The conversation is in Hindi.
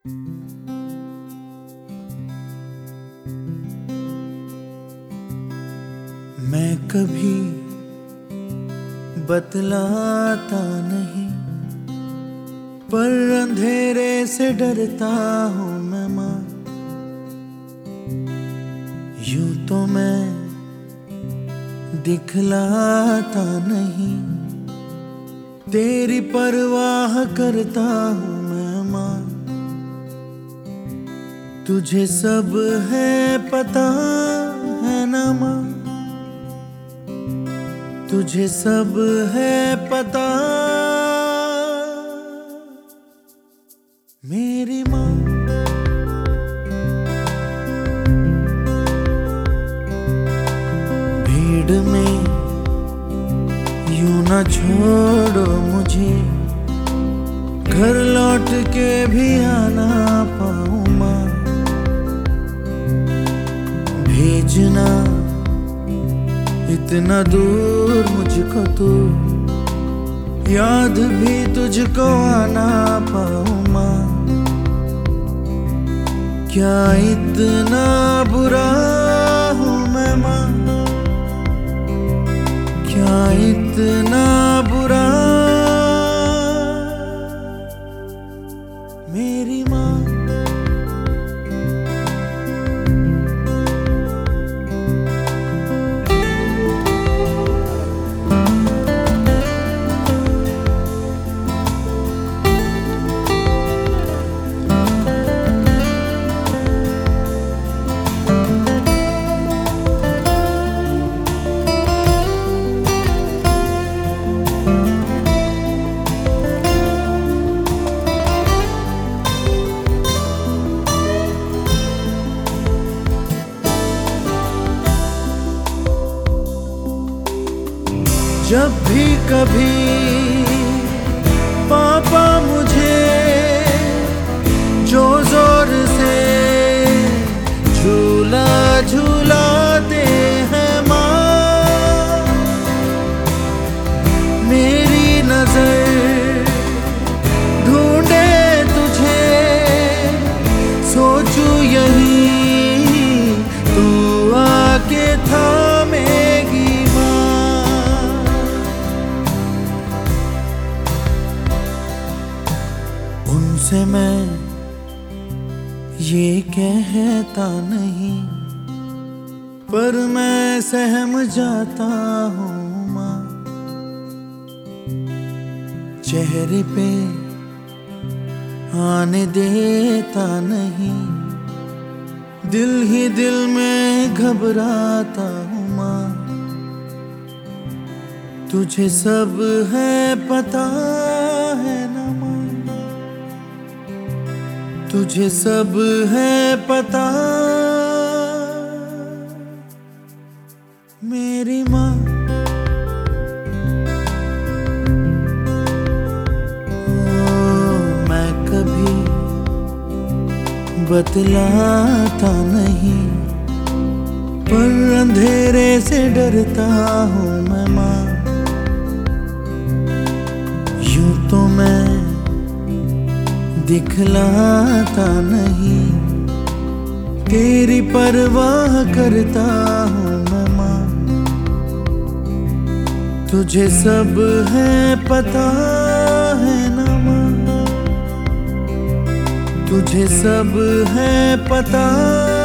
मैं कभी बतलाता नहीं, पर अंधेरे से डरता हूँ मैं माँ। यूं तो मैं दिखलाता नहीं, तेरी परवाह करता हूँ मैं माँ। तुझे सब है पता है ना माँ, तुझे सब है पता मेरी माँ। भीड़ में यूं ना छोड़ो मुझे, घर लौट के भी आना पाऊँ माँ। भेजना इतना दूर मुझको तो, याद भी तुझको आना पाऊँ माँ। क्या इतना बुरा हूँ मैं माँ, क्या इतना बुरा मेरी माँ। जब भी कभी पापा मुझे जो जोर से झूला झूलाते हैं माँ, मेरी नजर ढूंढे तुझे, सोचूं यही तू आके थामेगी से। मैं ये कहता नहीं, पर मैं सहम जाता हूँ माँ। चेहरे पे आने देता नहीं, दिल ही दिल में घबराता हूँ माँ। तुझे सब है पता है ना माँ, तुझे सब है पता मेरी माँ। मैं कभी बतलाता नहीं, पर अंधेरे से डरता हूँ मैं माँ। यूं तो मैं दिखलाता नहीं, तेरी परवाह करता हूँ मैं माँ। तुझे सब है पता है ना माँ, तुझे सब है पता।